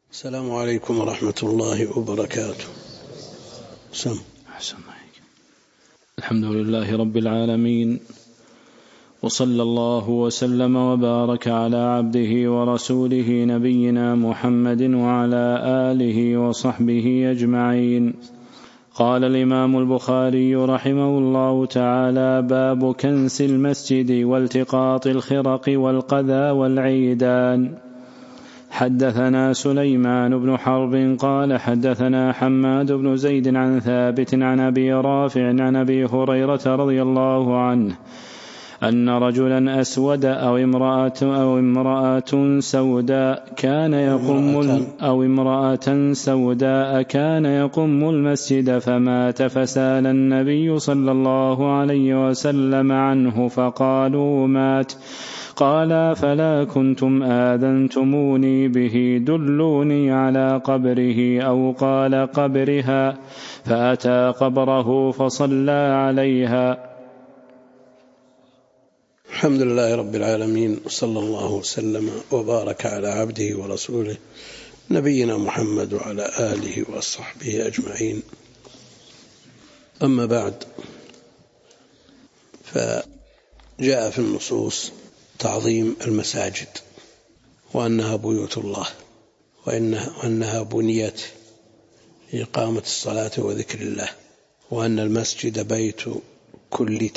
السلام عليكم ورحمة الله وبركاته. الحمد لله رب العالمين، وصلى الله وسلم وبارك على عبده ورسوله نبينا محمد وعلى آله وصحبه أجمعين. قال الإمام البخاري رحمه الله تعالى: باب كنس المسجد والتقاط الخرق والقذى والعيدان. حدثنا سليمان بن حرب قال حدثنا حماد بن زيد عن ثابت عن أبي رافع عن أبي هريرة رضي الله عنه أن رجلا أسود أو امرأة سوداء كان يقم المسجد فمات، فسأل النبي صلى الله عليه وسلم عنه فقالوا مات. قال: فلا كنتم آذنتموني به، دلوني على قبره، أو قال قبرها، فأتى قبره فصلى عليها. الحمد لله رب العالمين، وصلى الله وسلم وبارك على عبده ورسوله نبينا محمد وعلى آله وصحبه أجمعين. أما بعد، فجاء في النصوص تعظيم المساجد، وأنها بيوت الله، وأنها بنيت لإقامة الصلاة وذكر الله، وأن المسجد بيت كل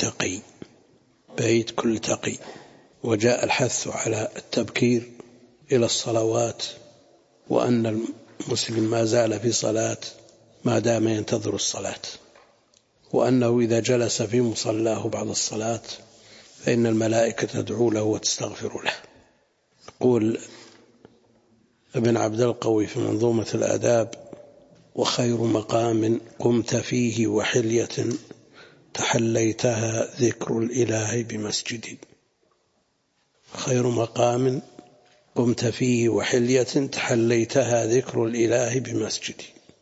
تقي، وجاء الحث على التبكير إلى الصلوات، وأن المسلم ما زال في صلاة ما دام ينتظر الصلاة، وأنه إذا جلس في مصلاه بعد الصلاة فإن الملائكة تدعو له وتستغفر له. يقول ابن عبد القوي في منظومة الآداب: وخير مقام قمت فيه وحلية تحليتها ذكر الإله بمسجد. خير مقام قمت فيه وحلية تحليتها ذكر الإله بمسجد.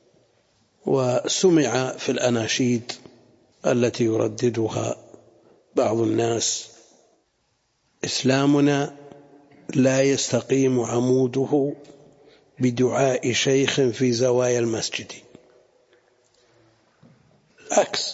وسمع في الأناشيد التي يرددها بعض الناس: إسلامنا لا يستقيم عموده بدعاء شيخ في زوايا المسجد. العكس،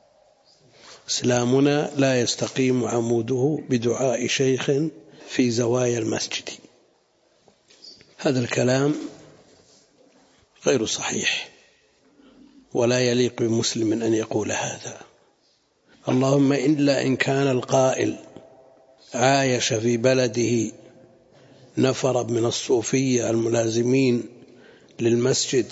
إسلامنا لا يستقيم عموده بدعاء شيخ في زوايا المسجد. هذا الكلام غير صحيح، ولا يليق بمسلم أن يقول هذا، اللهم إلا إن كان القائل عايش في بلده نفر من الصوفية الملازمين للمسجد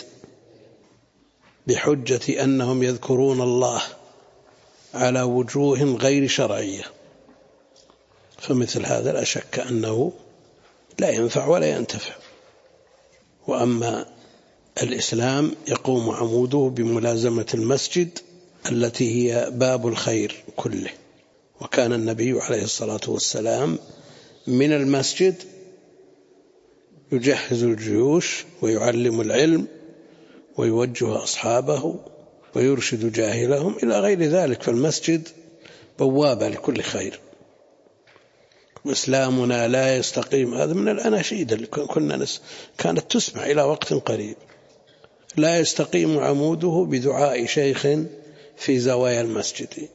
بحجة أنهم يذكرون الله على وجوه غير شرعية، فمثل هذا لا شك أنه لا ينفع ولا ينتفع. وأما الإسلام يقوم عموده بملازمة المسجد التي هي باب الخير كله. وكان النبي عليه الصلاة والسلام من المسجد يجهز الجيوش ويعلم العلم ويوجه أصحابه ويرشد جاهلهم إلى غير ذلك، فالمسجد بوابة لكل خير. وإسلامنا لا يستقيم، هذا من الأناشيد اللي كانت تسمع إلى وقت قريب: لا يستقيم عموده بدعاء شيخ في زوايا المسجد.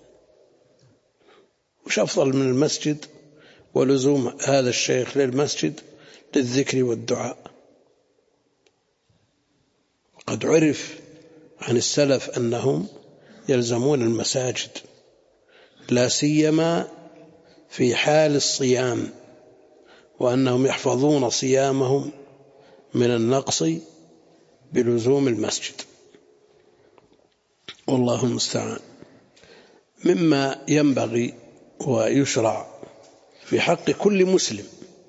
وش أفضل من المسجد ولزوم هذا الشيخ للمسجد للذكر والدعاء؟ وقد عرف عن السلف أنهم يلزمون المساجد، لا سيما في حال الصيام، وأنهم يحفظون صيامهم من النقص بلزوم المسجد، والله المستعان. مما ينبغي ويشرع في حق كل مسلم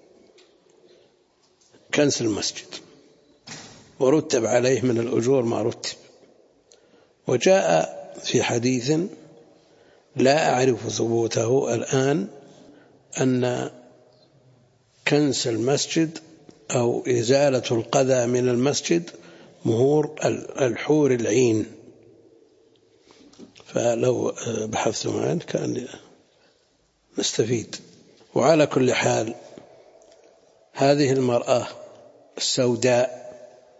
كنس المسجد، ورتب عليه من الأجور ما رتب. وجاء في حديث لا أعرف ثبوته الآن أن كنس المسجد أو إزالة القذى من المسجد مهور الحور العين، فلو بحثتم عنه كان نستفيد. وعلى كل حال، هذه المرأة السوداء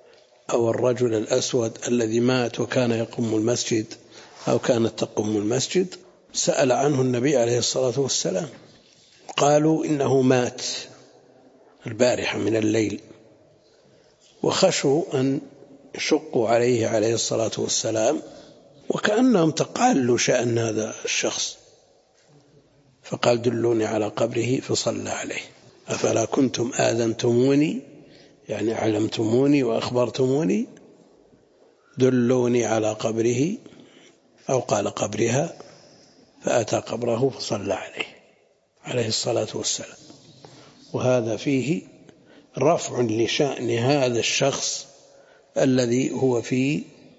أو الرجل الأسود الذي مات وكان يقوم المسجد أو كانت تقوم المسجد، سأل عنه النبي عليه الصلاة والسلام، قالوا إنه مات البارحة من الليل، وخشوا أن يشقوا عليه عليه الصلاة والسلام، وكأنهم تقالوا شأن هذا الشخص، فقال دلوني على قبره فصلى عليه. أفلا كنتم آذنتموني، يعني علمتموني وأخبرتموني، دلوني على قبره، أو قال قبرها، فأتى قبره فصلى عليه عليه الصلاة والسلام. وهذا فيه رفع لشأن هذا الشخص الذي هو في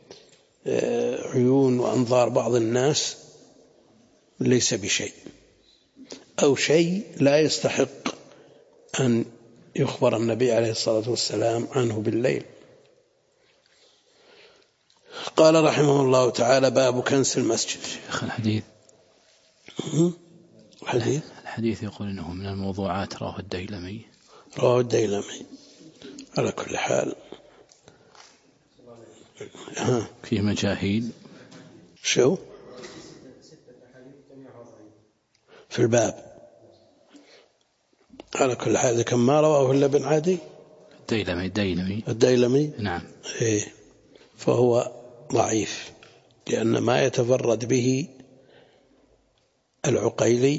عيون وأنظار بعض الناس ليس بشيء، أو شيء لا يستحق أن يخبر النبي عليه الصلاة والسلام عنه بالليل. قال رحمه الله تعالى: باب كنس المسجد. الحديث يقول إنه من الموضوعات، رواه الديلمي. على كل حال فيه مجاهيل. شو في الباب؟ على كل حال كم ما رواه إلا ابن عدي الديلمي. نعم. فهو ضعيف، لأن ما يتفرد به العقيلي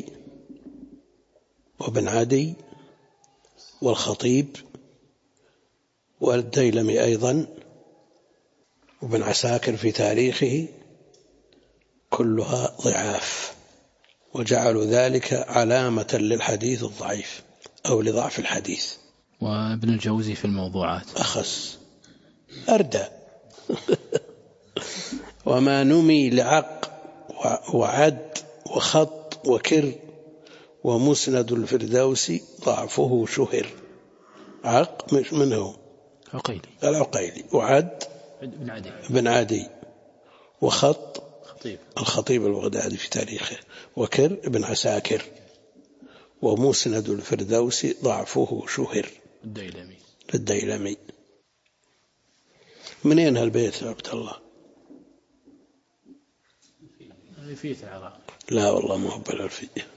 وابن عدي والخطيب والديلمي أيضا وابن عساكر في تاريخه، كلها ضعاف، وجعلوا ذلك علامة للحديث الضعيف أو لضعف الحديث. وابن الجوزي في الموضوعات أخس أردى. وما نمي لعق وعد وخط وكر ومسند الفردوس ضعفه شهر. عق مش منه العقيلي، وعد بن عدي، وخط الخطيب البغدادي في تاريخه، وكر ابن عساكر، ومسند الفردوس ضعفه شهر للديلمي. منين هالبيت يا عبد الله؟ ألفية العراق. لا والله ما هو بالألفية.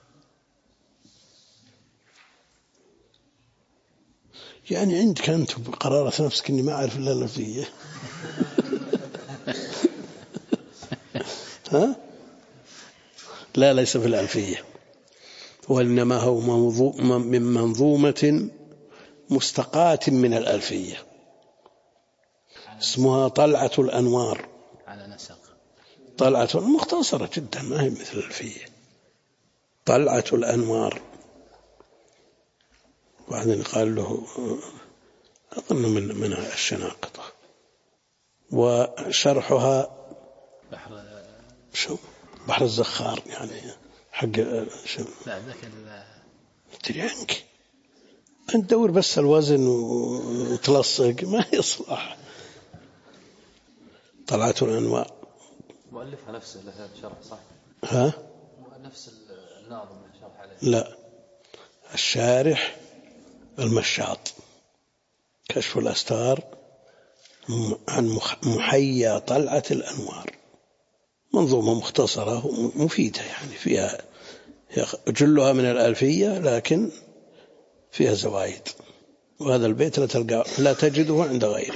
يعني عندك أنت بقرارة نفسك إني ما أعرف إلا الألفية. ها؟ لا، ليس في الألفية، وإنما هو من منظومة مستقاة من الألفية، اسمها طلعة الأنوار، على نسق طلعة مختصرة جدا، ما هي مثل الألفية. طلعة الأنوار، وبعدين قال له أظن من الشناقطة، وشرحها بحر الزخار، يعني حق شو. لا ذاك تدري عنك أنت، دور بس الوزن وتلصق، ما يصلح. طلعة الأنوار مؤلفها نفسه لها شرح صح؟ ها؟ نفس الناظم شرح عليه؟ لا، الشارح المشاط، كشف الأستار عن محيا طلعة الأنوار، منظومة مختصرة ومفيدة، يعني فيها جلها من الألفية لكن فيها زوايد، وهذا البيت لا تجده عند غيره.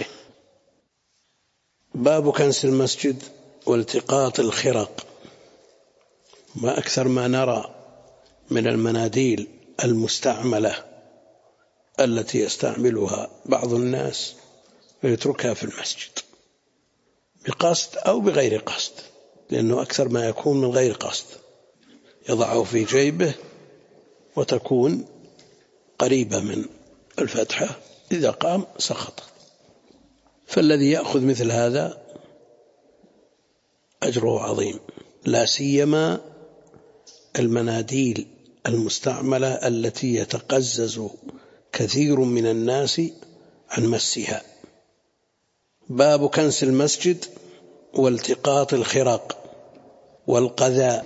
باب كنس المسجد والتقاط الخرق. ما أكثر ما نرى من المناديل المستعملة التي يستعملها بعض الناس ويتركها في المسجد بقصد أو بغير قصد، لأنه أكثر ما يكون من غير قصد، يضعه في جيبه وتكون قريبة من الفتحة، إذا قام سقط. فالذي يأخذ مثل هذا أجره عظيم، لا سيما المناديل المستعملة التي يتقزز كثير من الناس عن مسها. باب كنس المسجد والتقاط الخرق والقذاء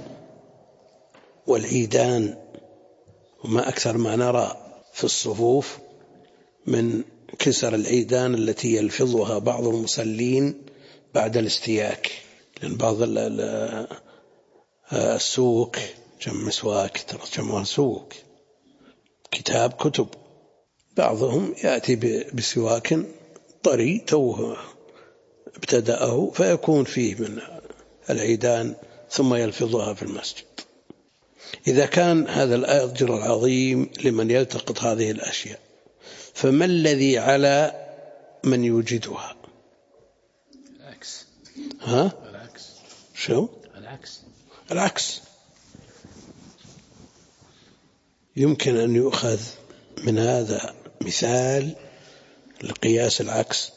والعيدان. وما أكثر ما نرى في الصفوف من كسر العيدان التي يلفظها بعض المصلين بعد الاستياك، لأن بعض السوق جمع سواك، ترجمها سوق كتاب كتب، بعضهم يأتي بسواك طري توه ابتدأه فيكون فيه من العيدان ثم يلفظها في المسجد. إذا كان هذا الأجر العظيم لمن يلتقط هذه الأشياء، فما الذي على من يوجدها؟ العكس. ها؟ العكس. شو؟ العكس. يمكن أن يؤخذ من هذا مثال لقياس العكس.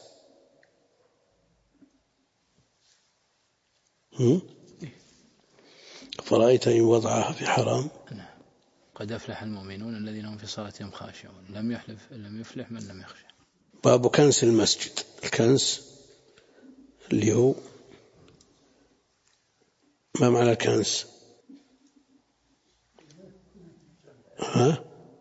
فرأيت إن وضعها في حرام. قد أفلح المؤمنون الذين هم في صلاتهم خاشعون لم يفلح من لم يخشع. باب كنس المسجد. الكنس اللي هو ما معنى الكنس؟ ها؟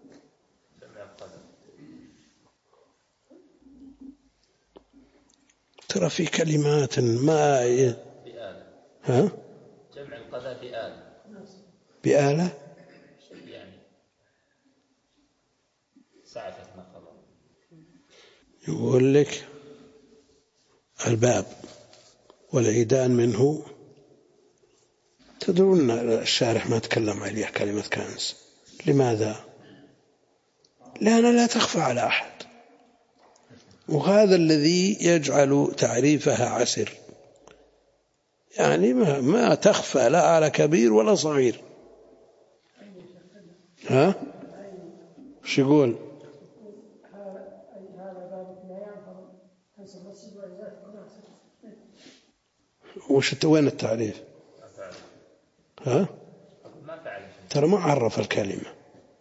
ترى في كلمات ما ها؟ جمع القذى بآلة. بآلة يعني ساعة نقض. يقول لك الباب والعيدان منه. تدرون الشارح ما تكلم عليه كلمة كنس. لماذا؟ لأنها لا تخفى على أحد، وهذا الذي يجعل تعريفها عسر، يعني ما تخفى لا على كبير ولا صغير. ها؟ شو يقول؟ وين التعريف؟ ها؟ ترى ما عرف الكلمة،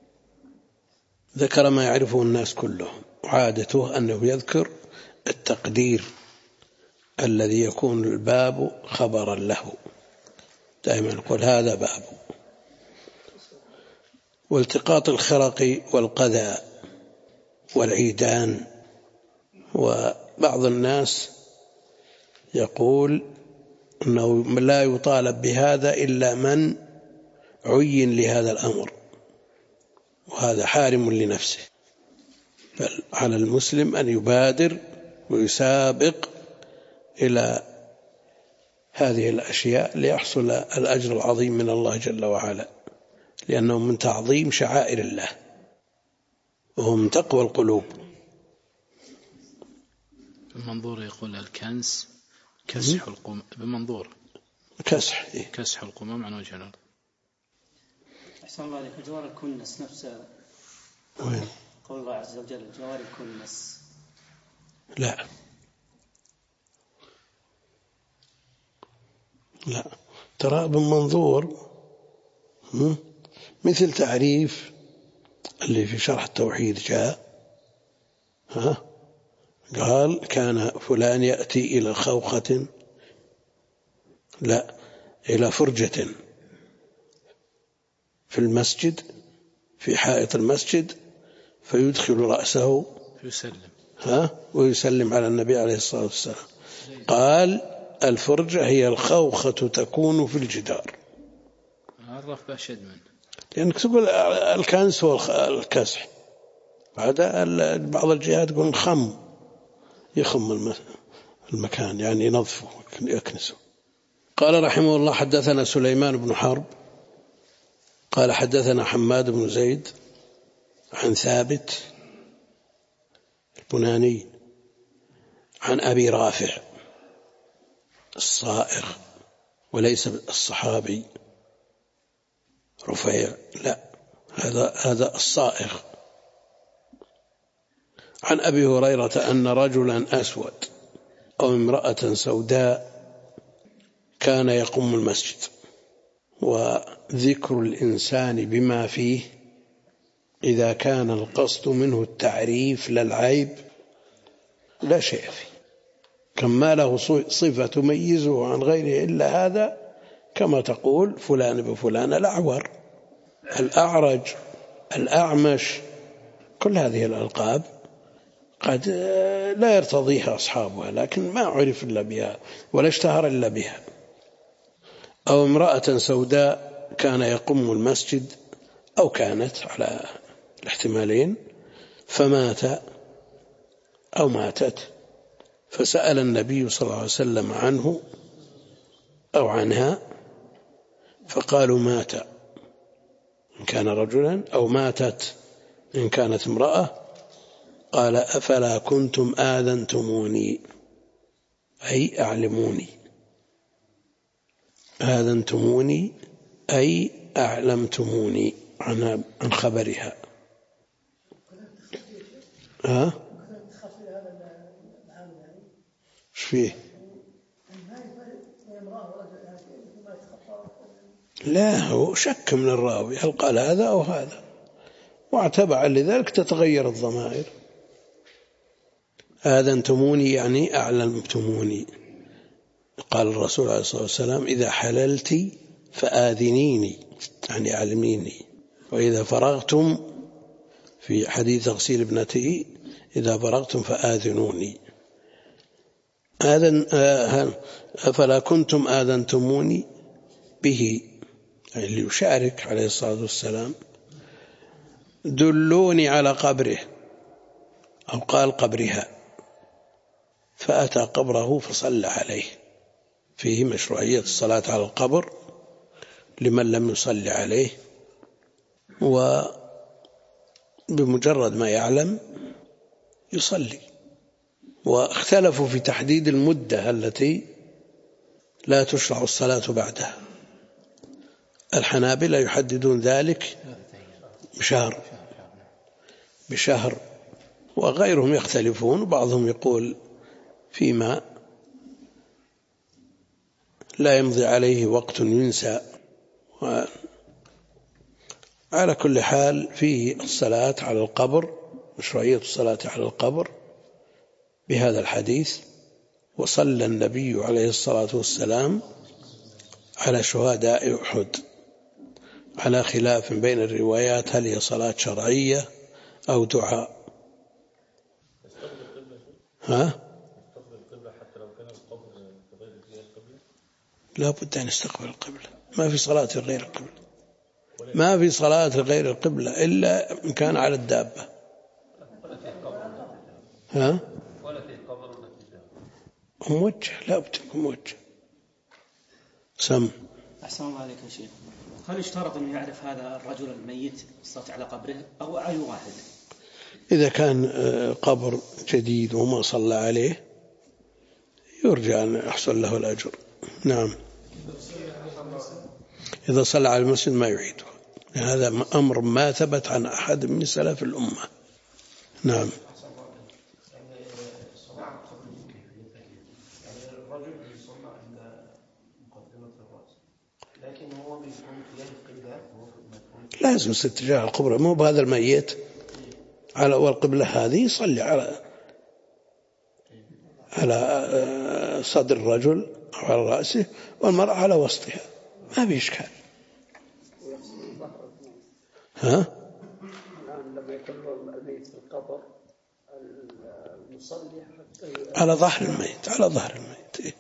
ذكر ما يعرفه الناس كلهم، وعادته أنه يذكر التقدير الذي يكون الباب خبرا له، دائما يقول هذا باب. والتقاط الخرق والقذى والعيدان. وبعض الناس يقول أنه لا يطالب بهذا إلا من عين لهذا الأمر، وهذا حارم لنفسه، بل على المسلم أن يبادر ويسابق إلى هذه الأشياء ليحصل الأجر العظيم من الله جل وعلا، لأنه من تعظيم شعائر الله وهو من تقوى القلوب. بمنظور يقول الكنس كسح القمام، بمنظور كسح القمام عن وجه الأرض. أحسن الله عليك. جوار الكنس نفسه وين؟ قول الله عز وجل جوار الكنس. لا ترى بالمنظور مثل تعريف اللي في شرح التوحيد جاء قال كان فلان يأتي إلى خوخة، لا، إلى فرجة في المسجد في حائط المسجد فيدخل رأسه ويسلم على النبي عليه الصلاة والسلام. قال الفرجة هي الخوخة تكون في الجدار. عرف بأشد منه، لأنك تقول الكنس هو الكسح، بعد بعض الجهات يقول يخم المكان، يعني ينظفه يكنسه. قال رحمه الله حدثنا سليمان بن حرب قال حدثنا حماد بن زيد عن ثابت البناني عن أبي رافع الصائغ، وليس الصحابي رفيع، لا، هذا الصائغ، عن أبي هريرة أن رجلا أسود أو امرأة سوداء كان يقوم المسجد، وذكر الإنسان بما فيه إذا كان القصد منه التعريف للعيب لا شيء فيه، كما له صفة تميزه عن غيره إلا هذا، كما تقول فلان بفلان الأعور الأعرج الأعمش، كل هذه الألقاب قد لا يرتضيها أصحابها، لكن ما عرف إلا بها ولا اشتهر إلا بها. أو امرأة سوداء كان يقم المسجد، أو كانت على الاحتمالين، فمات أو ماتت، فسأل النبي صلى الله عليه وسلم عنه أو عنها، فقالوا مات إن كان رجلا، أو ماتت إن كانت امرأة. قال أفلا كنتم آذنتموني، أي أعلموني، آذنتموني أي أعلمتموني عن خبرها. ها؟ ايش فيه؟ لا، هو شك من الراوي هل قال هذا أو هذا، واعتبع لذلك تتغير الضمائر. آذنتموني يعني أعلمتموني. قال الرسول عليه الصلاة والسلام إذا حللت فآذنيني، يعني أعلميني. وإذا فرغتم، في حديث تغسيل ابنته، إذا فرغتم فآذنوني. أفلا كنتم آذنتموني به، يعني ليشارك عليه الصلاة والسلام. دلوني على قبره، أو قال قبرها، فأتى قبره فصلى عليه. فيه مشروعية الصلاة على القبر لمن لم يصلي عليه، وبمجرد ما يعلم يصلي. واختلفوا في تحديد المدة التي لا تشرع الصلاة بعدها. الحنابلة يحددون ذلك بشهر، وغيرهم يختلفون، وبعضهم يقول فيما لا يمضي عليه وقت ينسى. على كل حال فيه الصلاة على القبر، مشروعية الصلاة على القبر بهذا الحديث. وصلى النبي عليه الصلاة والسلام على شهداء أحد، على خلاف بين الروايات هل هي صلاة شرعية أو دعاء. ها؟ لا بد أن يستقبل القبلة، ما في صلاة غير القبلة، ما في صلاة غير القبلة إلا إن كان على الدابة. ها؟ ولا في قبر ولا في دابة، موجه، لا بد يكون موجه. سم. أحسن الله عليك يا شيخ. هل يشترط أن يعرف هذا الرجل الميت الصلاة على قبره أو أي واحد؟ إذا كان قبر جديد وما صلى عليه يرجى أن يحصل له الأجر. نعم. إذا صلى على المسجد ما يعيده، هذا أمر ما ثبت عن أحد من سلف الأمة. نعم. لازم اتجاه القبر، مو بهذا الميت على والقبلة هذه يصلي على صدر الرجل أو على رأسه، والمرأة على وسطها، ما في إشكال. ها؟ لما يكون الميت في القبر المصلي على ظهر الميت، على ظهر الميت.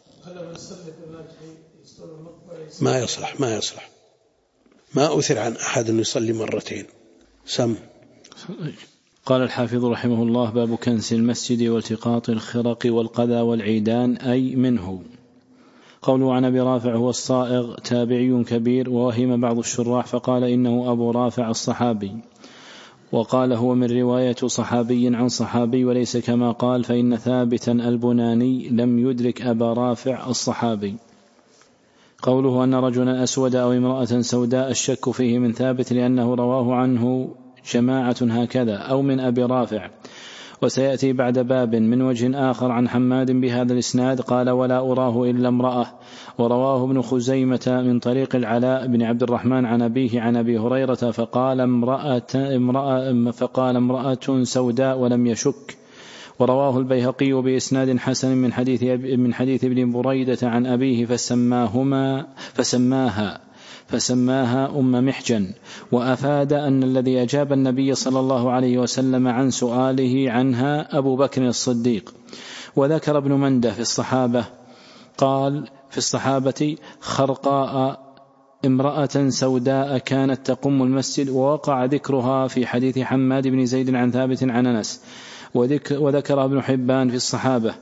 ما يصلح ما أثر عن أحد أن يصلي مرتين. سم. قال الحافظ رحمه الله: باب كنس المسجد والتقاط الخرق والقذى والعيدان، أي منه. قوله عن أبي رافع هو الصائغ، تابعي كبير، ووهم بعض الشراح فقال إنه أبو رافع الصحابي، وقال هو من رواية صحابي عن صحابي، وليس كما قال، فإن ثابتا البناني لم يدرك أبا رافع الصحابي. قوله أن رجلا أسود أو امرأة سوداء، الشك فيه من ثابت لأنه رواه عنه جماعة هكذا أو من أبي رافع. وسيأتي بعد باب من وجه آخر عن حماد بهذا الإسناد قال: ولا أراه إلا امرأة. ورواه ابن خزيمة من طريق العلاء بن عبد الرحمن عن أبيه عن أبي هريرة فقال امرأة سوداء ولم يشك. ورواه البيهقي بإسناد حسن من حديث ابن بريدة عن أبيه فسماها، فسماها أم محجن، وأفاد أن الذي أجاب النبي صلى الله عليه وسلم عن سؤاله عنها أبو بكر الصديق. وذكر ابن منده في الصحابة قال في الصحابة خرقاء امرأة سوداء كانت تقم المسجد، ووقع ذكرها في حديث حماد بن زيد عن ثابت عن أنس. وذكر ابن حبان في الصحابة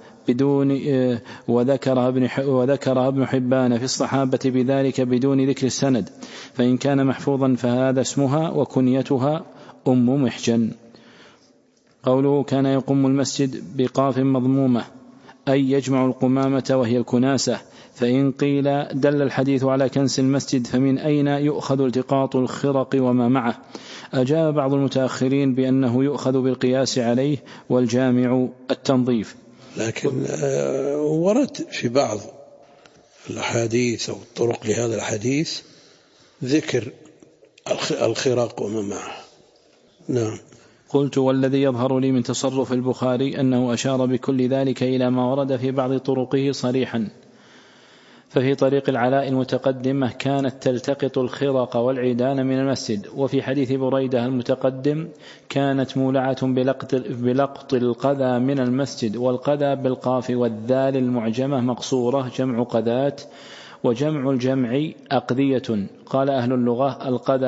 وذكر ابن حبان في الصحابة بذلك بدون ذكر السند، فإن كان محفوظا فهذا اسمها وكنيتها أم محجن. قوله كان يقوم المسجد بقاف مضمومة أي يجمع القمامة وهي الكناسة. فإن قيل دل الحديث على كنس المسجد فمن أين يؤخذ التقاط الخرق وما معه؟ أجاب بعض المتأخرين بأنه يؤخذ بالقياس عليه والجامع التنظيف. لكن ورد في بعض الأحاديث أو الطرق لهذا الحديث ذكر الخرق وما معه. نعم. قلت والذي يظهر لي من تصرف البخاري أنه أشار بكل ذلك إلى ما ورد في بعض طرقه صريحا. ففي طريق العلاء المتقدمة كانت تلتقط الخرق والعيدان من المسجد، وفي حديث بريدة المتقدم كانت مولعة بلقط القذى من المسجد، والقذى بالقاف والذال المعجمة مقصورة جمع قذات، وجمع الجمع أقذية. قال أهل اللغة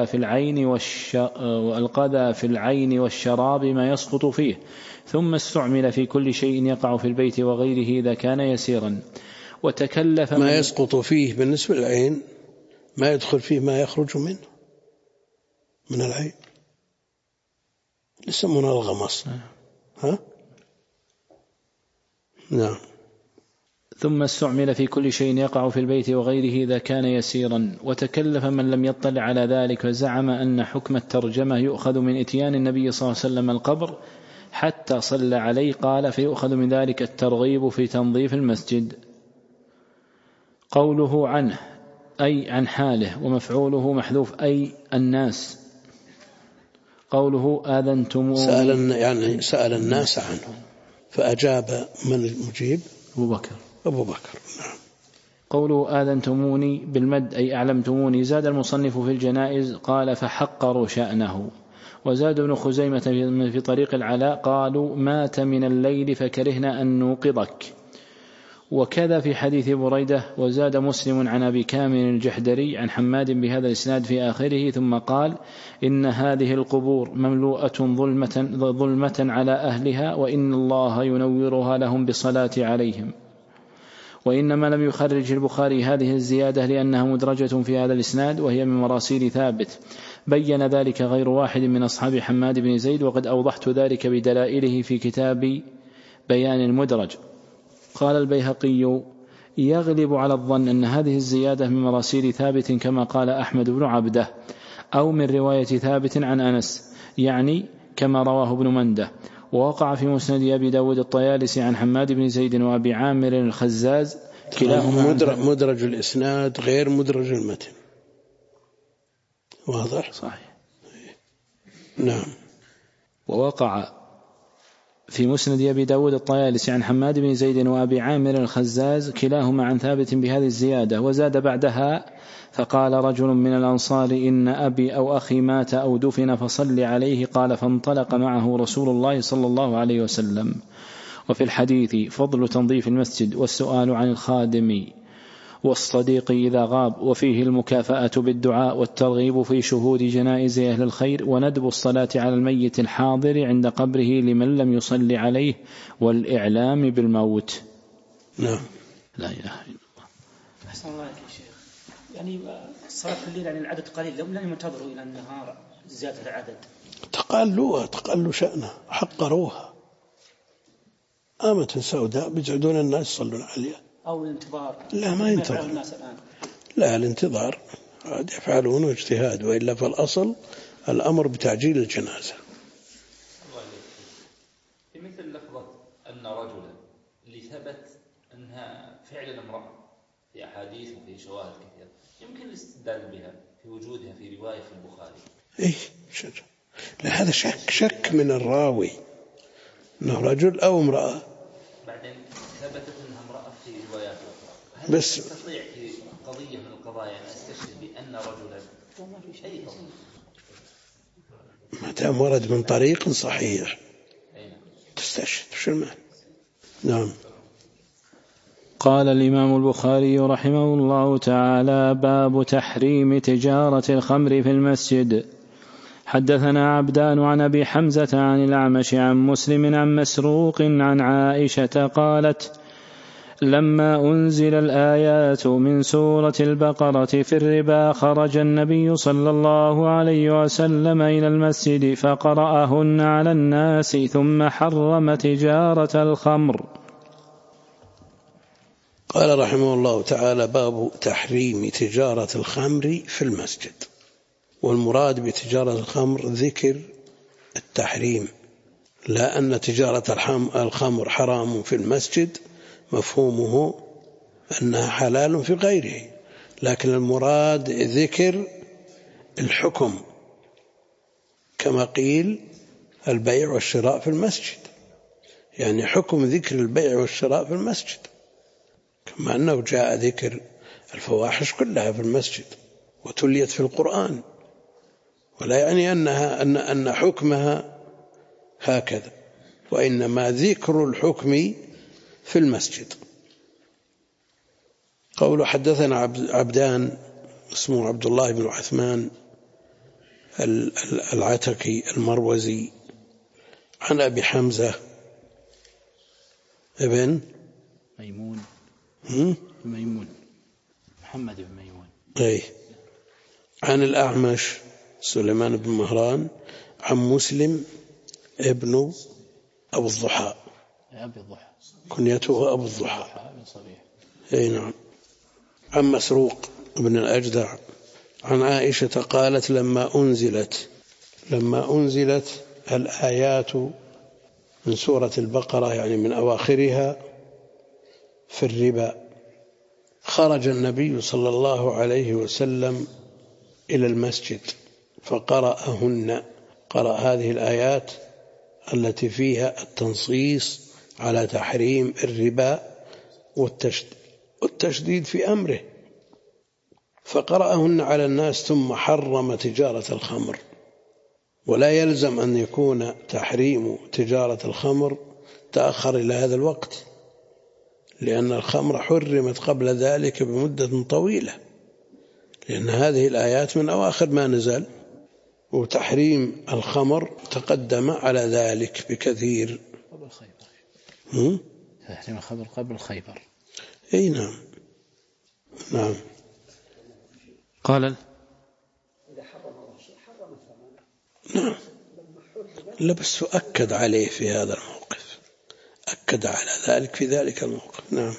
القذى في العين والشراب ما يسقط فيه، ثم استعمل في كل شيء يقع في البيت وغيره إذا كان يسيرا. وتكلف ما يسقط فيه بالنسبة للعين ما يدخل فيه ما يخرج منه من العين، يسمونه الغمص. نعم. ثم استعمل في كل شيء يقع في البيت وغيره إذا كان يسيرا. وتكلف من لم يطلع على ذلك وزعم أن حكم الترجمة يؤخذ من إتيان النبي صلى الله عليه وسلم القبر حتى صلى عليه، قال فيؤخذ من ذلك الترغيب في تنظيف المسجد. قوله عنه أي عن حاله، ومفعوله محذوف أي الناس. قوله آذنتم سأل الناس عنه فأجاب من المجيب؟ أبو بكر. نعم. قوله آذنتموني بالمد أي أعلمتموني. زاد المصنف في الجنائز قال فحقروا شأنه. وزاد ابن خزيمة في طريق العلاء قالوا مات من الليل فكرهنا أن نوقظك. وكذا في حديث بريدة. وزاد مسلم عن أبي كامل الجحدري عن حماد بهذا الإسناد في آخره، ثم قال إن هذه القبور مملوءة ظلمة على أهلها، وإن الله ينورها لهم بالصلاة عليهم. وإنما لم يخرج البخاري هذه الزيادة لأنها مدرجة في هذا الإسناد، وهي من مراسيل ثابت. بين ذلك غير واحد من أصحاب حماد بن زيد، وقد أوضحت ذلك بدلائله في كتاب بيان المدرج. قال البيهقي يغلب على الظن أن هذه الزيادة من مراسيل ثابت كما قال أحمد بن عبده، أو من رواية ثابت عن أنس، يعني كما رواه ابن منده. ووقع في مسند أبي داود الطيالسي عن حماد بن زيد وأبي عامر الخزاز كلاهما مدرج الإسناد غير مدرج المتن. واضح؟ صحيح. نعم. ووقع في مسند أبي داود الطيالسي عن حماد بن زيد وأبي عامر الخزاز كلاهما عن ثابت بهذه الزيادة. وزاد بعدها فقال رجل من الأنصار إن أبي أو أخي مات أو دفن فصل عليه، قال فانطلق معه رسول الله صلى الله عليه وسلم. وفي الحديث فضل تنظيف المسجد والسؤال عن الخادم والصديق إذا غاب، وفيه المكافأة بالدعاء والترغيب في شهود جنائز أهل الخير، وندب الصلاة على الميت الحاضر عند قبره لمن لم يصلي عليه، والإعلام بالموت. نعم. لا إله إلا الله. أحسن الله عليك يا شيخ. يعني الصلاة في الليل يعني العدد قليل، لم ينتظروا إلى النهار زيادة العدد. تقلوا شأنه، حقروها. آمة سوداء بيجعدون الناس يصلون عليها. أو الانتظار. لا ما ينتظر. لا الانتظار يفعلون اجتهاد، وإلا فالأصل الأمر بتعجيل الجنازة. في مثل لفظة أن رجلا اللي ثبت أنها فعلا امرأة في أحاديث وفي شواهد كثيرة، يمكن الاستدلال بها في وجودها في رواية في البخاري. لا هذا شك من الراوي أنه رجل أو امرأة. بعدين ثبتت أنها امرأة في روايات أخرى. بس تستطيع في قضية من القضايا أن أستشهد بأن رجلا أي قضية ما دام ورد من طريق صحيح تستشهد وش المعنى؟ نعم. قال الإمام البخاري رحمه الله تعالى: باب تحريم تجارة الخمر في المسجد. حدثنا عبدان عن أبي حمزة عن الأعمش عن مسلم عن مسروق عن عائشة قالت: لما أنزل الآيات من سورة البقرة في الربا خرج النبي صلى الله عليه وسلم إلى المسجد فقرأهن على الناس ثم حرم تجارة الخمر. قال رحمه الله تعالى: باب تحريم تجارة الخمر في المسجد. والمراد بتجارة الخمر ذكر التحريم، لا أن تجارة الخمر حرام في المسجد مفهومه أنها حلال في غيره، لكن المراد ذكر الحكم، كما قيل البيع والشراء في المسجد، يعني حكم ذكر البيع والشراء في المسجد، كما أنه جاء ذكر الفواحش كلها في المسجد وتليت في القرآن، ولا يعني أن حكمها هكذا، وإنما ذكر الحكم في المسجد. قول حدثنا عبدان اسمه عبد الله بن عثمان العتكي المروزي عن أبي حمزة ابن ميمون محمد بن ميمون عن الأعمش سليمان بن مهران عن مسلم ابن أبو الضحى كنيته أبو الضحى نعم. عن مسروق بن الأجدع عن عائشة قالت: لما أنزلت الآيات من سورة البقرة، يعني من أواخرها، في الربا خرج النبي صلى الله عليه وسلم إلى المسجد فقرأهن، قرأ هذه الآيات التي فيها التنصيص على تحريم الربا والتشديد في أمره، فقرأهن على الناس ثم حرم تجارة الخمر. ولا يلزم أن يكون تحريم تجارة الخمر تأخر إلى هذا الوقت، لأن الخمر حرمت قبل ذلك بمدة طويلة، لأن هذه الآيات من أواخر ما نزل، وتحريم الخمر تقدم على ذلك بكثير. قبل خيبر. تحريم الخمر قبل خيبر. أي نعم. نعم. قال إذا حرم الله شيء حرم الثمن. نعم. لا بس أكد عليه في هذا الموقف، أكد على ذلك في ذلك الموقف. نعم.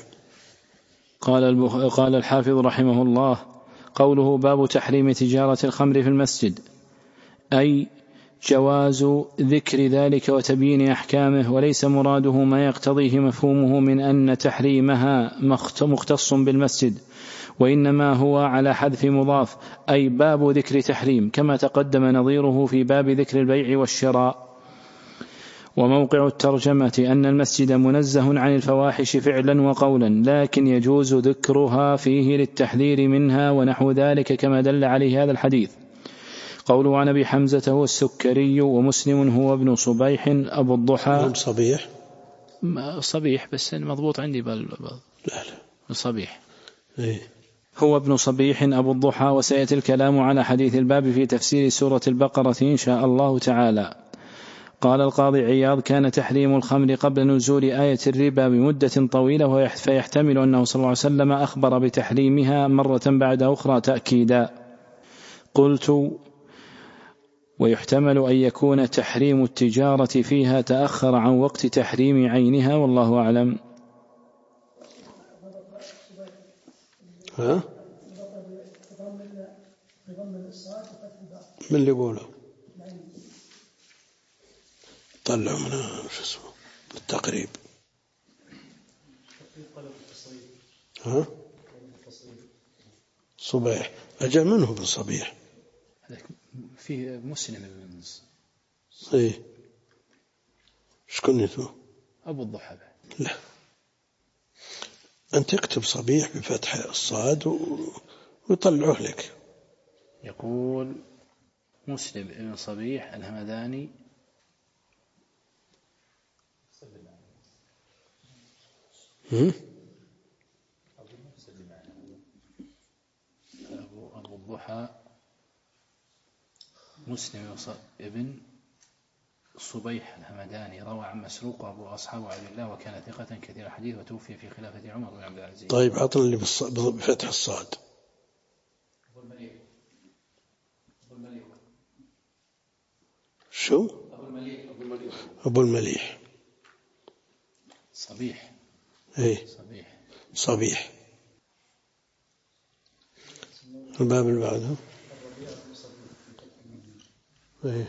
قال الحافظ رحمه الله: قوله باب تحريم تجارة الخمر في المسجد، أي جواز ذكر ذلك وتبيين أحكامه، وليس مراده ما يقتضيه مفهومه من أن تحريمها مختص بالمسجد، وإنما هو على حذف مضاف، أي باب ذكر تحريم، كما تقدم نظيره في باب ذكر البيع والشراء. وموقع الترجمة أن المسجد منزه عن الفواحش فعلا وقولا، لكن يجوز ذكرها فيه للتحذير منها ونحو ذلك، كما دل عليه هذا الحديث. قوله عن أبي حمزة هو السكري، ومسلم هو ابن صبيح أبو الضحى. صبيح بس مضبوط عندي صبيح. هو ابن صبيح أبو الضحى. وسيأتي الكلام على حديث الباب في تفسير سورة البقرة إن شاء الله تعالى. قال القاضي عياض: كان تحريم الخمر قبل نزول آية الربا بمدة طويلة، فيحتمل أنه صلى الله عليه وسلم أخبر بتحريمها مرة بعد أخرى تأكيدا. قلت: ويحتمل أن يكون تحريم التجارة فيها تأخر عن وقت تحريم عينها، والله أعلم. من اللي يقوله؟ طلعوا منها شو اسمه التقريب. صبيح أجل منه بن صبيح فيه مسلم بن ايش كنيته؟ أبو الضحى. لا أن تكتب صبيح بفتح الصاد ويطلعوه لك. يقول مسلم ابن صبيح الهمداني أبو الضحى مسلم ابن صبيح الهمداني روى عن مسروق وأبو أصحاب عبد الله وكان ثقة كثير الحديث وتوفي في خلافة عمر بن عبد العزيز. طيب عطنا اللي بفتح الصاد. شو؟ أبو المليح صبيح. إيه صبيح. الباب اللي بعده إيه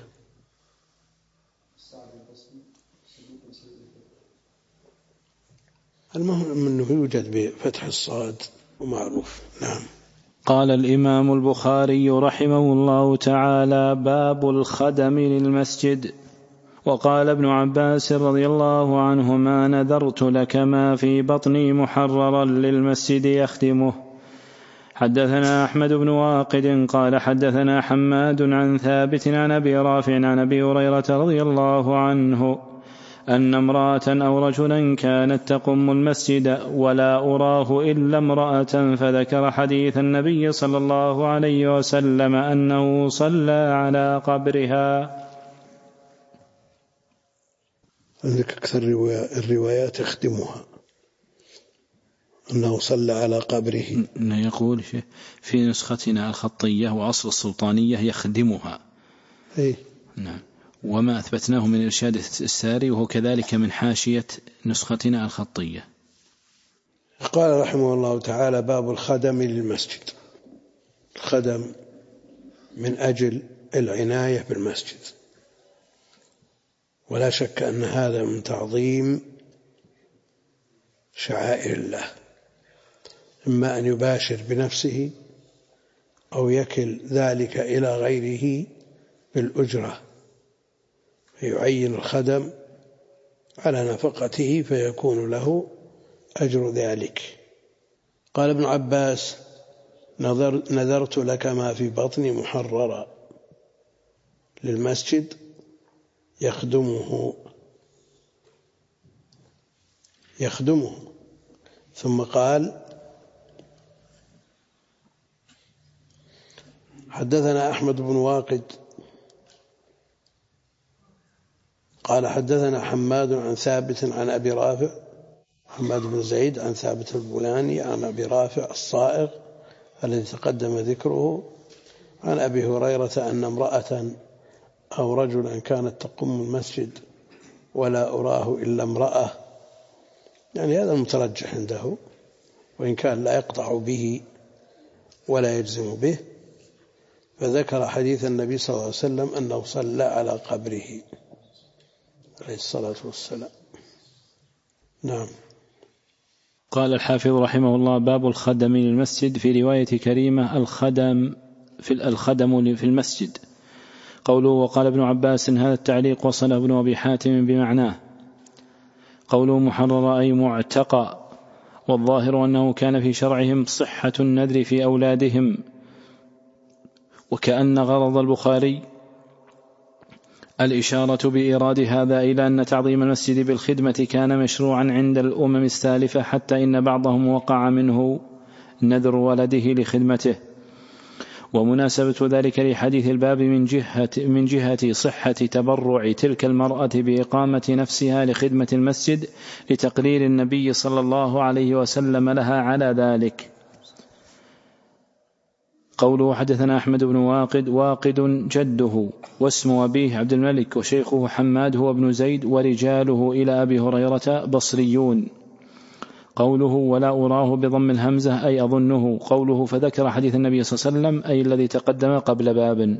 المهم أنه يوجد بفتح الصاد ومعروف. نعم. قال الإمام البخاري رحمه الله تعالى: باب الخدم للمسجد. وقال ابن عباس رضي الله عنهما: نذرت لك ما في بطني محررا للمسجد يخدمه. حدثنا أحمد بن واقد قال حدثنا حماد عن ثابت عن أبي رافع عن أبي هريرة رضي الله عنه أن امرأة أو رجلا كانت تقم المسجد ولا أراه إلا امرأة، فذكر حديث النبي صلى الله عليه وسلم أنه صلى على قبرها. عندك أكثر الروايات يخدمها أنه صلى على قبره. يقول في نسختنا الخطية وأصل السلطانية يخدمها. إيه؟ نعم. وما أثبتناه من إرشاد الساري وهو كذلك من حاشية نسختنا الخطية. قال رحمه الله تعالى: باب الخدم للمسجد. الخدم من أجل العناية بالمسجد، ولا شك أن هذا من تعظيم شعائر الله، إما أن يباشر بنفسه أو يكل ذلك إلى غيره بالأجرة، فيعين الخدم على نفقته فيكون له أجر ذلك. قال ابن عباس: نذرت لك ما في بطني محررا للمسجد يخدمه. ثم قال: حدثنا أحمد بن واقد قال حدثنا حماد عن ثابت عن أبي رافع، حماد بن زيد عن ثابت البناني عن أبي رافع الصائغ الذي تقدم ذكره، عن أبي هريرة أن امرأة أو رجلا كانت تقم المسجد ولا أراه إلا امرأة، يعني هذا المترجح عنده، وإن كان لا يقطع به ولا يجزم به، فذكر حديث النبي صلى الله عليه وسلم أنه صلى على قبره عليه الصلاة والسلام. نعم. قال الحافظ رحمه الله: باب الخدم للمسجد. في رواية كريمة: الخدم في المسجد. قوله وقال ابن عباس هذا التعليق وصله ابن أبي حاتم بمعناه. قوله محرر أي معتقى، والظاهر أنه كان في شرعهم صحة النذر في أولادهم، وكأن غرض البخاري الإشارة بإيراد هذا إلى أن تعظيم المسجد بالخدمة كان مشروعا عند الأمم السالفة، حتى إن بعضهم وقع منه نذر ولده لخدمته. ومناسبة ذلك لحديث الباب من جهة صحة تبرع تلك المرأة بإقامة نفسها لخدمة المسجد لتقرير النبي صلى الله عليه وسلم لها على ذلك. قوله حدثنا أحمد بن واقد جده، واسم أبيه عبد الملك، وشيخه حماد هو ابن زيد، ورجاله إلى أبي هريرة بصريون. قوله ولا أراه بضم الهمزة أي أظنه. قوله فذكر حديث النبي صلى الله عليه وسلم أي الذي تقدم قبل باب.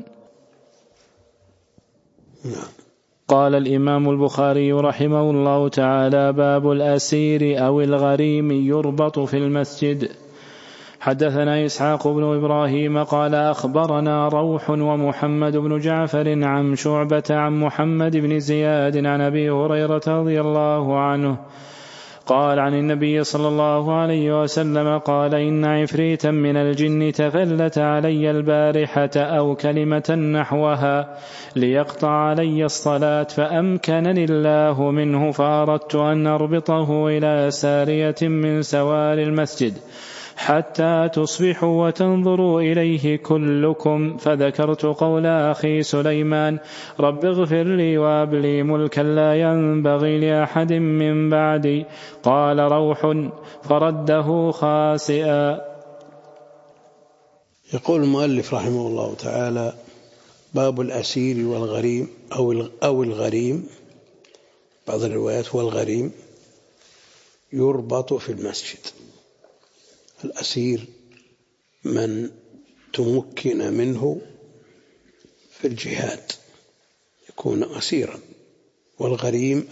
قال الإمام البخاري رحمه الله تعالى: باب الأسير أو الغريم يربط في المسجد. حدثنا إسحاق بن إبراهيم قال أخبرنا روح ومحمد بن جعفر عن شعبة عن محمد بن زياد عن أبي هريرة رضي الله عنه قال عن النبي صلى الله عليه وسلم قال إن عفريتا من الجن تفلت علي البارحة أو كلمة نحوها ليقطع علي الصلاة فأمكنني الله منه فأردت أن أربطه إلى سارية من سوار المسجد حتى تصبحوا وتنظروا إليه كلكم، فذكرت قول أخي سليمان رب اغفر لي وهب لي ملكا لا ينبغي لأحد من بعدي. قال روح فرده خاسئا. يقول المؤلف رحمه الله تعالى: باب الأسير والغريم أو الغريم، بعض الروايات والغريم، يربط في المسجد. الأسير من تمكن منه في الجهاد يكون أسيرا، والغريم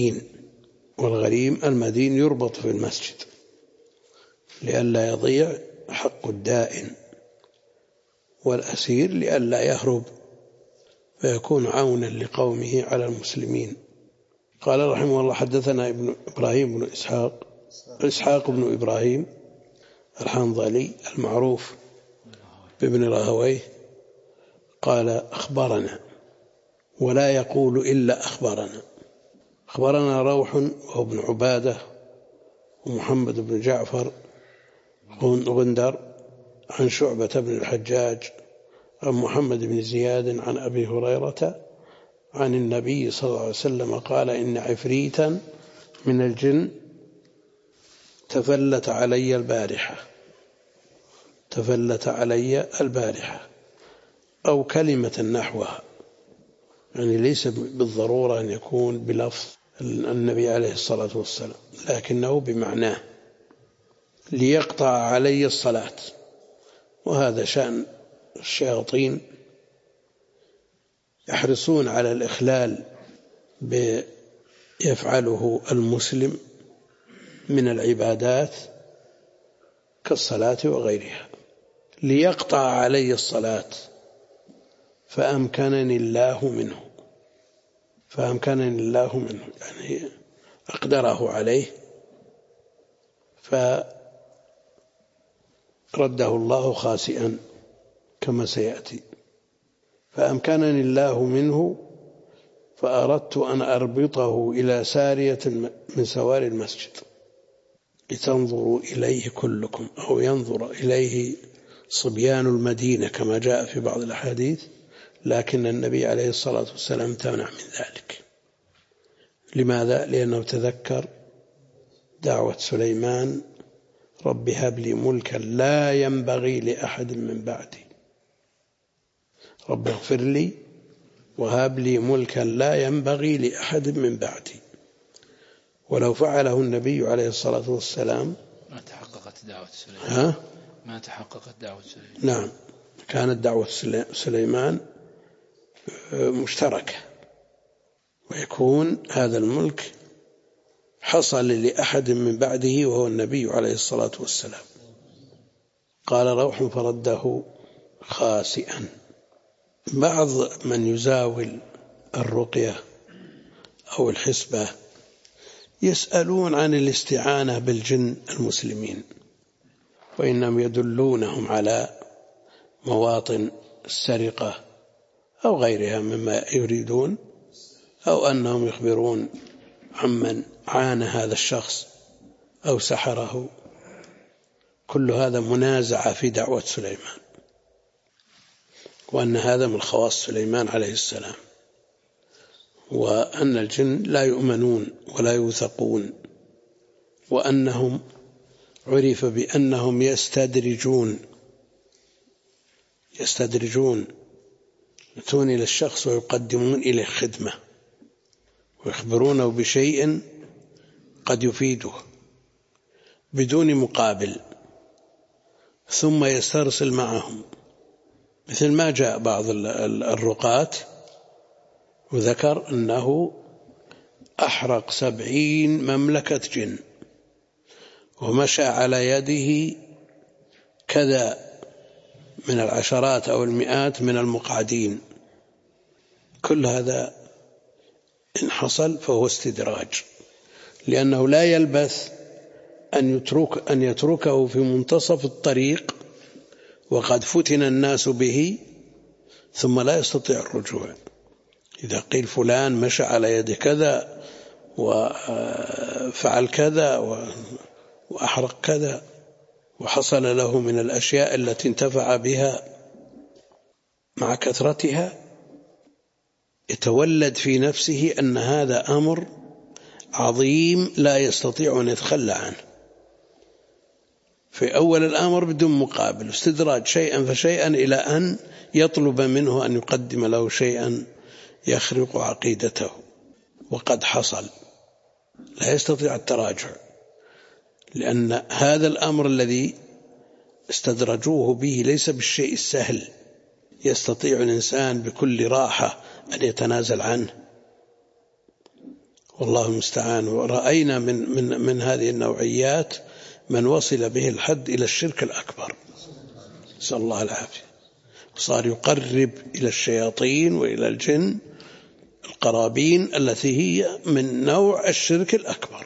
المدين يربط في المسجد لئلا يضيع حق الدائن، والأسير لئلا يهرب فيكون عونا لقومه على المسلمين. قال رحمه الله: حدثنا إبراهيم بن إسحاق بن إبراهيم الحنظلي المعروف بابن راهويه قال: أخبرنا، ولا يقول إلا أخبرنا روح وهو ابن عبادة ومحمد بن جعفر غندر عن شعبة بن الحجاج عن محمد بن زياد عن أبي هريرة عن النبي صلى الله عليه وسلم قال: إن عفريتا من الجن تفلت علي البارحة أو كلمة نحوها، يعني ليس بالضرورة أن يكون بلفظ النبي عليه الصلاة والسلام، لكنه بمعناه ليقطع علي الصلاة. وهذا شأن الشياطين، يحرصون على الإخلال بيفعله المسلم من العبادات كالصلاة وغيرها. ليقطع علي الصلاة فأمكنني الله منه، يعني أقدره عليه فرده الله خاسئا كما سيأتي. فأمكنني الله منه فأردت أن أربطه إلى سارية من سوار المسجد لتنظروا إليه كلكم، أو ينظر إليه صبيان المدينة كما جاء في بعض الأحاديث، لكن النبي عليه الصلاة والسلام امتنع من ذلك. لماذا؟ لأنه تذكر دعوة سليمان: رب هب لي ملكا لا ينبغي لأحد من بعدي. رب اغفر لي وهب لي ملكا لا ينبغي لأحد من بعدي. ولو فعله النبي عليه الصلاة والسلام ما تحققت دعوة سليمان. نعم، كانت دعوة سليمان مشتركة، ويكون هذا الملك حصل لأحد من بعده وهو النبي عليه الصلاة والسلام. قال روح فرده خاسئا. بعض من يزاول الرقية أو الحسبة يسألون عن الاستعانة بالجن المسلمين، وإنهم يدلونهم على مواطن السرقة أو غيرها مما يريدون، أو أنهم يخبرون عمن عانى هذا الشخص أو سحره. كل هذا منازعة في دعوة سليمان، وأن هذا من خواص سليمان عليه السلام، وأن الجن لا يؤمنون ولا يوثقون، وأنهم عرف بأنهم يستدرجون يأتون إلى الشخص ويقدمون إليه خدمة ويخبرونه بشيء قد يفيده بدون مقابل، ثم يسترسل معهم، مثل ما جاء بعض الرقاة وذكر أنه أحرق 70 مملكة جن ومشى على يده كذا من العشرات أو المئات من المقعدين. كل هذا إن حصل فهو استدراج، لأنه لا يلبث أن يتركه في منتصف الطريق وقد فتن الناس به ثم لا يستطيع الرجوع. إذا قيل فلان مشى على يد كذا وفعل كذا وأحرق كذا وحصل له من الأشياء التي انتفع بها مع كثرتها، يتولد في نفسه أن هذا أمر عظيم لا يستطيع أن يتخلى عنه. في أول الأمر بدون مقابل، استدراج شيئا فشيئا إلى أن يطلب منه أن يقدم له شيئا يخرق عقيدته، وقد حصل. لا يستطيع التراجع، لأن هذا الأمر الذي استدرجوه به ليس بالشيء السهل يستطيع الإنسان بكل راحة أن يتنازل عنه، والله المستعان. ورأينا من هذه النوعيات من وصل به الحد إلى الشرك الأكبر، نسأل الله العافية، وصار يقرب إلى الشياطين وإلى الجن القرابين التي هي من نوع الشرك الأكبر.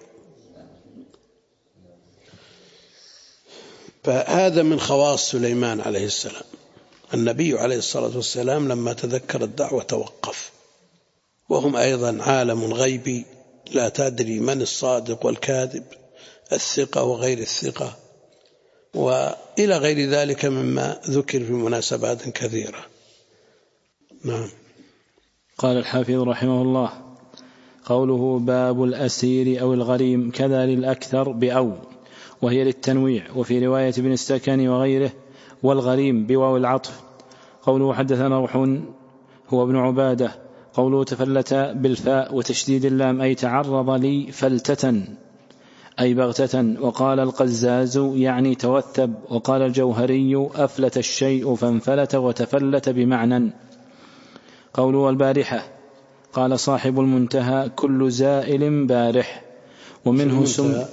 فهذا من خواص سليمان عليه السلام. النبي عليه الصلاة والسلام لما تذكر الدعوة توقف، وهم أيضا عالم غيبي لا تدري من الصادق والكاذب، الثقة وغير الثقة، وإلى غير ذلك مما ذكر في مناسبات كثيرة. نعم. قال الحافظ رحمه الله: قوله باب الأسير أو الغريم كذا للأكثر بأو، وهي للتنويع، وفي رواية ابن السكن وغيره والغريم بواو العطف. قوله حدثنا روح هو ابن عبادة. قوله تفلت بالفاء وتشديد اللام أي تعرض لي فلتة أي بغتة. وقال القزاز يعني توثب. وقال الجوهري أفلت الشيء فانفلت وتفلت بمعنى. قوله البارحة. قال صاحب المنتهى كل زائل بارح، ومنه سم.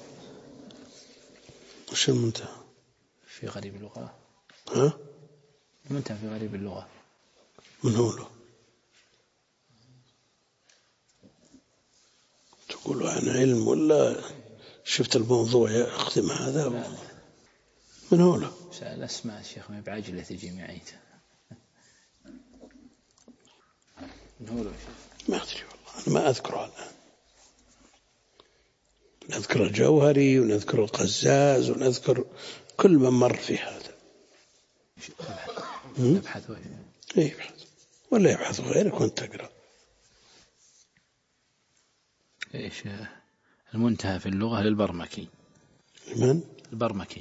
وش المنتهى؟ في غريب اللغة. ها؟ المنتهى في غريب اللغة. من هو له؟ تقول عن علم ولا شفت الموضوع يا أختم هذا؟ لا. من هو له؟ سأل أسماء الشيخ ما بعجلة تجي معيته. من هو له شيخ؟ ما أدري والله، أنا ما أذكره الآن. نذكر الجوهري ونذكر القزاز ونذكر كل من مر في هذا. يبحث يبحث ولا يبحث غيرك وانت تقرأ. إيش المنتهى في اللغة للبرمكي. من؟ البرمكي.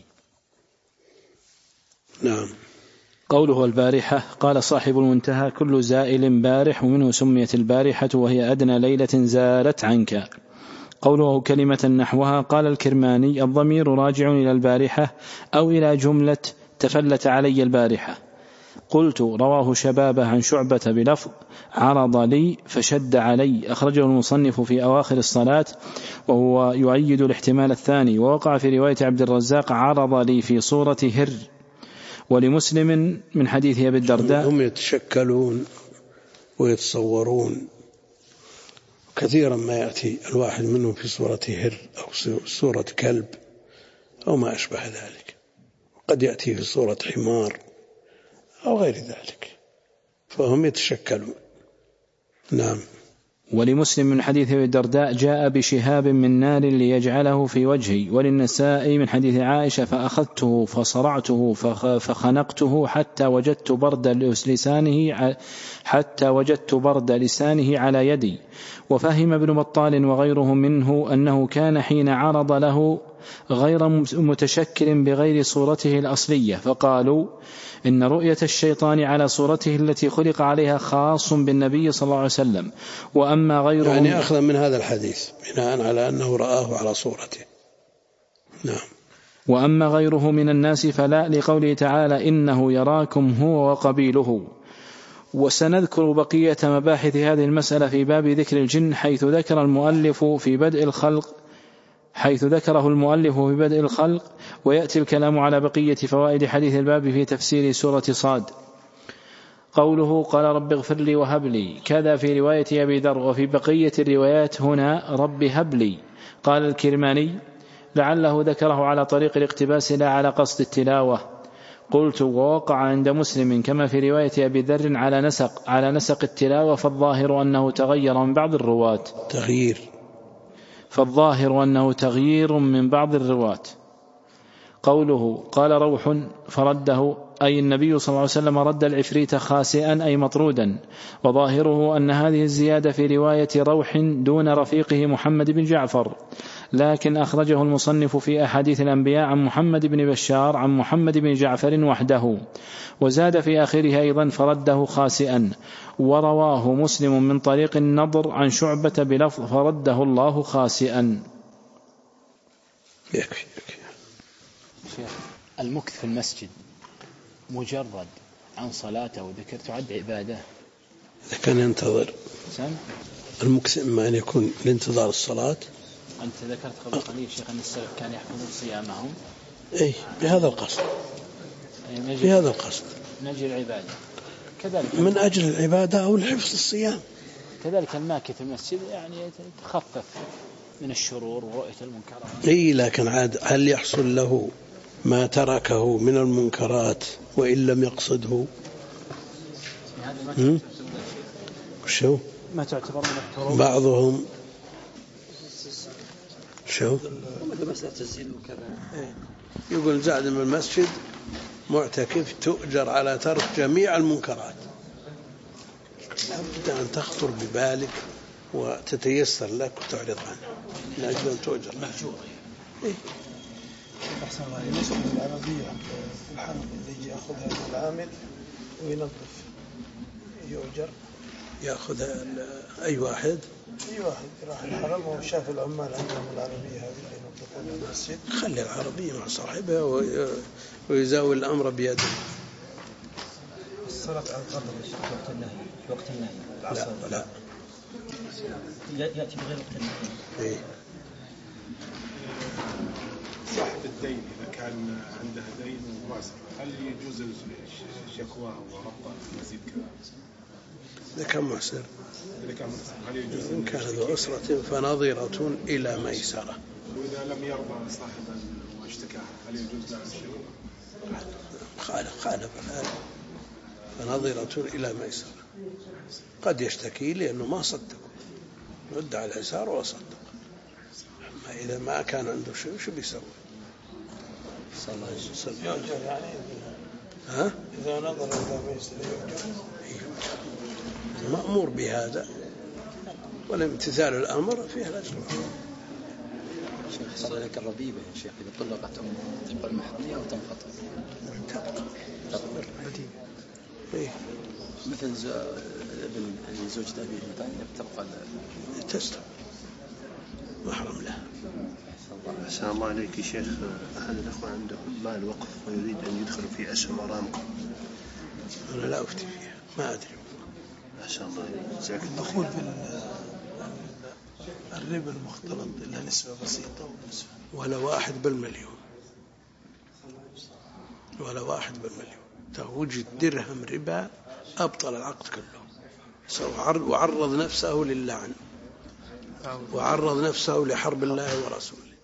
نعم. قوله البارحة. قال صاحب المنتهى كل زائل بارح، ومنه سميت البارحة وهي أدنى ليلة زالت عنك. قوله كلمة نحوها. قال الكرماني الضمير راجع إلى البارحة أو إلى جملة تفلت علي البارحة. قلت رواه شبابه عن شعبة بلفظ عرض لي فشد علي، أخرجه المصنف في أواخر الصلاة وهو يؤيد الاحتمال الثاني. ووقع في رواية عبد الرزاق عرض لي في صورة هر. ولمسلم من حديث أبي الدرداء. هم يتشكلون ويتصورون كثيرا ما يأتي الواحد منهم في صورة هر أو صورة كلب أو ما أشبه ذلك، قد يأتي في صورة حمار أو غير ذلك، فهم يتشكلون. نعم. ولمسلم من حديث أبي الدرداء جاء بشهاب من نار ليجعله في وجهي. وللنسائي من حديث عائشة فأخذته فصرعته فخنقته حتى وجدت برد لسانه على يدي. وفهم ابن بطال وغيره منه أنه كان حين عرض له غير متشكل بغير صورته الأصلية، فقالوا إن رؤية الشيطان على صورته التي خلق عليها خاص بالنبي صلى الله عليه وسلم. وأما غيره يعني أخذا من هذا الحديث بناء على أنه رآه على صورته. نعم. وأما غيره من الناس فلا، لقوله تعالى إنه يراكم هو وقبيله. وسنذكر بقية مباحث هذه المسألة في باب ذكر الجن حيث ذكره المؤلف في بدء الخلق، ويأتي الكلام على بقية فوائد حديث الباب في تفسير سورة صاد. قوله قال رب اغفر لي وهب لي كذا في رواية أبي ذر، وفي بقية الروايات هنا رب هب لي. قال الكرماني: لعله ذكره على طريق الاقتباس لا على قصد التلاوة. قلت: ووقع عند مسلم كما في رواية أبي ذر على نسق التلاوة، فالظاهر أنه تغير من بعض الرواة. تغيير من بعض الرواة. قوله: قال روح فرده، أي النبي صلى الله عليه وسلم رد العفريت خاسئا أي مطرودا، وظاهره أن هذه الزيادة في رواية روح دون رفيقه محمد بن جعفر، لكن أخرجه المصنف في أحاديث الأنبياء عن محمد بن بشار عن محمد بن جعفر وحده، وزاد في آخره أيضا فرده خاسئا. ورواه مسلم من طريق النضر عن شعبة بلفظ فرده الله خاسئا. المكث في المسجد مجرد عن صلاته وذكر تعد عبادة؟ إذا كان ينتظر المكث إما أن يكون لانتظار الصلاة. أنت ذكرت قبل قليل شيخ أن السلف كان يحفظون صيامهم. بهذا القصد. بهذا القصد نجي العبادة كذلك من أجل العبادة أو لحفظ الصيام. كذلك الماكث في المسجد يعني يتخفف من الشرور ورؤية المنكرات. لكن عاد هل يحصل له ما تركه من المنكرات وإن لم يقصده؟ شو ما تعتبر من التروب؟ بعضهم شو يقول زاد من المسجد معتكف تؤجر على ترك جميع المنكرات. لابد أن تخطر ببالك وتتيسر لك وتعرض عنه من أجل أن تؤجر محجور. أحسن الله ينصب العربية الحرب اللي يأخذها العامل وينظف يؤجر. يأخذها أي واحد راح الحرم وشاف العمال عندهم العربية هذه اللي ينظفون المسجد. خلي العربية مع صاحبها ويزاول الأمر بيده. الصلاة على القبر وقت النهي لا يأتي بغير وقت النهي. صاحب الدين إذا كان عنده دين ومعسر هل يجوز شكواه وربطه في المزيد كذا؟ إذا كان معسر هل يجوز؟ إن كان ذو أسرة فنظرة إلى ميسرة. وإذا لم يرضى صاحبا واشتكاه هل يجوز له الشكوى؟ خالف الآن فنظرة إلى ميسرة. قد يشتكي لأنه ما صدق ودع العسار وصدق. أما إذا ما كان عنده شيء شو بيسوي؟ صلى الله عليه وسلم يعني إذا نظر إلى ميسر مأمور بهذا والامتثال الأمر فيه الأجر. شيخ صلى لك الربيبة يا شيخ إذا طلقت تبقى المحرمية أو تنقطع؟ تبقى مثل ابن زوجة أبيه مثلا تبقى تستوى محرم له. أحسن الله عليك يا شيخ. أحد الأخوة عنده مال وقف ويريد أن يدخل في أسهم أرامكو. أنا لا أفتي فيها ما أدري. أحسن الله عليك. الدخول في الربا المختلط إلا نسبة بسيطة ولا 1/1,000,000 ولا 1/1,000,000. توجد درهم ربا أبطل العقد كله. وعرض نفسه للعن وعرض نفسه لحرب الله ورسوله.